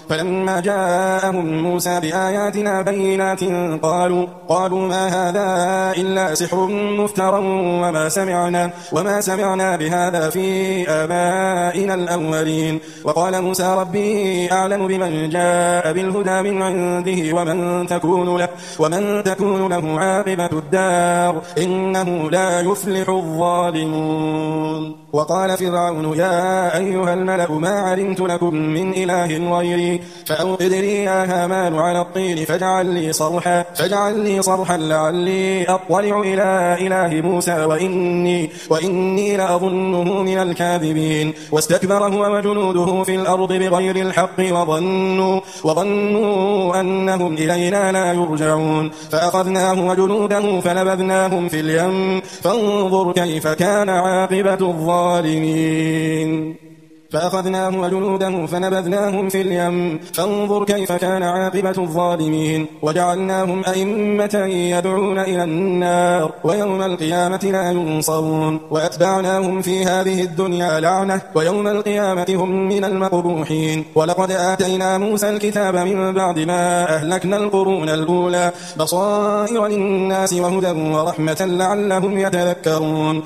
فلما جاءهم موسى بآياتنا بينات قالوا ما هذا إلا سحر مفترى وما سمعنا بهذا في آبائنا الأولين. وقال موسى ربي أعلم بمن جاء بالهدى من عنده ومن تكون له عاقبة الدار إنه لا يفلح الظالمون. وقال فرعون يا أيها الملأ ما علمت لكم من إله غيري فأوقد لي يا هامان على الطين فاجعل لي صرحا لعلي أطلع إلى إله موسى وإني لأظنه من الكاذبين. واستكبر هو وجنوده في الأرض بغير الحق وظنوا أنهم إلينا لا يرجعون. فأخذناه وجنوده فنبذناهم في اليم فانظر كيف كان عاقبة الظالمين. وجعلناهم أئمة يدعون إلى النار ويوم القيامة لا ينصرون. وأتبعناهم في هذه الدنيا لعنة ويوم القيامة هم من المقبوحين. ولقد آتينا موسى الكتاب من بعد ما أهلكنا القرون الأولى بصائر للناس وهدى ورحمة لعلهم يتذكرون.